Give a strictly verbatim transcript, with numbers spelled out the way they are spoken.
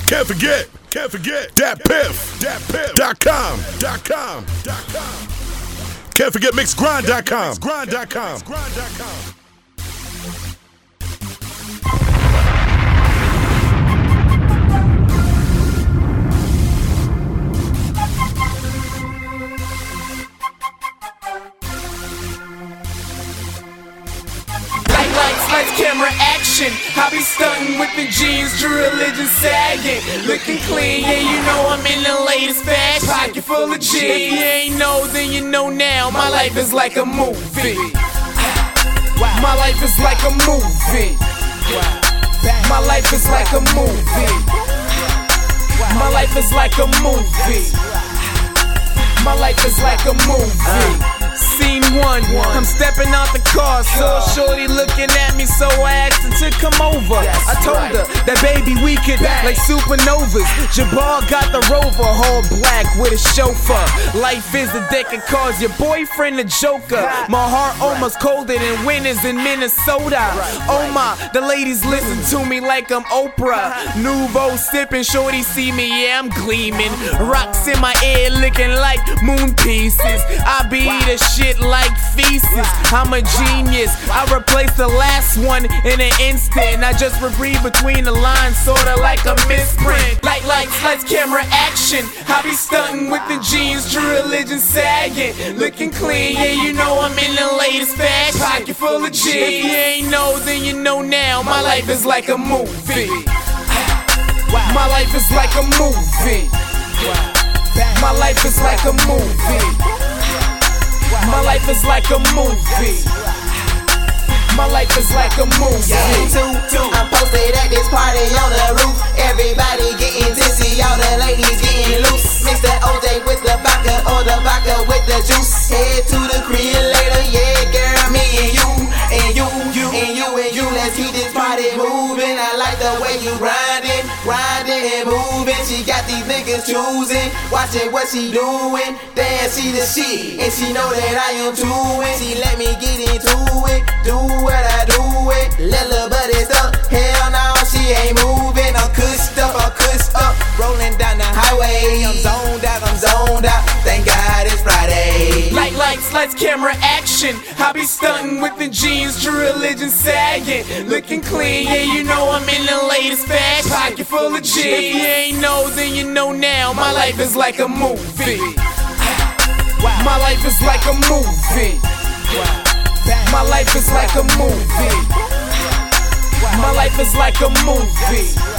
Can't forget, can't forget, Dat Piff, Dat Piff dot com, dot com, dot com. Can't forget Mixgrind dot com, Grind dot com, Grind dot com. Lights, camera, action. I be stunting with the jeans, true religion sagging. Looking clean, yeah, you know I'm in the latest fashion. Pocket full of G. If you ain't know, then you know now. My life is like a movie. My life is like a movie. My life is like a movie. My life is like a movie. My life is like a movie. Scene one, I'm stepping out the car, so shorty looking at me, so I asked her to come over. I told her that baby we could like supernovas. Jabbar got the Rover, all black with a chauffeur. Life is a deck of cards, your boyfriend a joker. My heart almost colder than winters in Minnesota. Oh my, the ladies listen to me like I'm Oprah. Nouveau sipping, shorty see me, yeah I'm gleaming. Rocks in my ear looking like moon pieces. I be the shit like feces. I'm a genius. I replaced the last one in an instant. I just read between the lines, sorta like a misprint. Light, lights, lights, camera, action. I be stunting with the jeans, true religion sagging. Looking clean, yeah, you know I'm in the latest fashion. Pocket full of G. If you ain't know, then you know now. My life is like a movie. My life is like a movie. My life is like a movie. My life is like a movie. My life is like a movie. I'm posted at this party on the roof. Everybody getting dizzy, all the ladies getting loose. Mix the O J with the vodka or the vodka with the juice. Head to the crib later, yeah, girl, me and you, and you, you, and you, and you. Let's keep this party moving. I like the way you grinding, grinding and moving. She got these niggas choosing, watching what she doing. Damn, she the shit, and she know that I am too. She let me get into it, do what I do it. Little buddy stuck, hell no, she ain't moving. I'm cussed up, I'm cussed up, rolling down the highway. I'm zoned out, I'm zoned out. Thank God it's Friday. Light, lights, lights, camera, action. I be stunting with the jeans, true religion sagging. Looking clean, yeah, you know I'm in the latest fashion. Pocket full of G. If you ain't know, then you know now. My life is like a movie. My life is like a movie. My life is like a movie. My life is like a movie.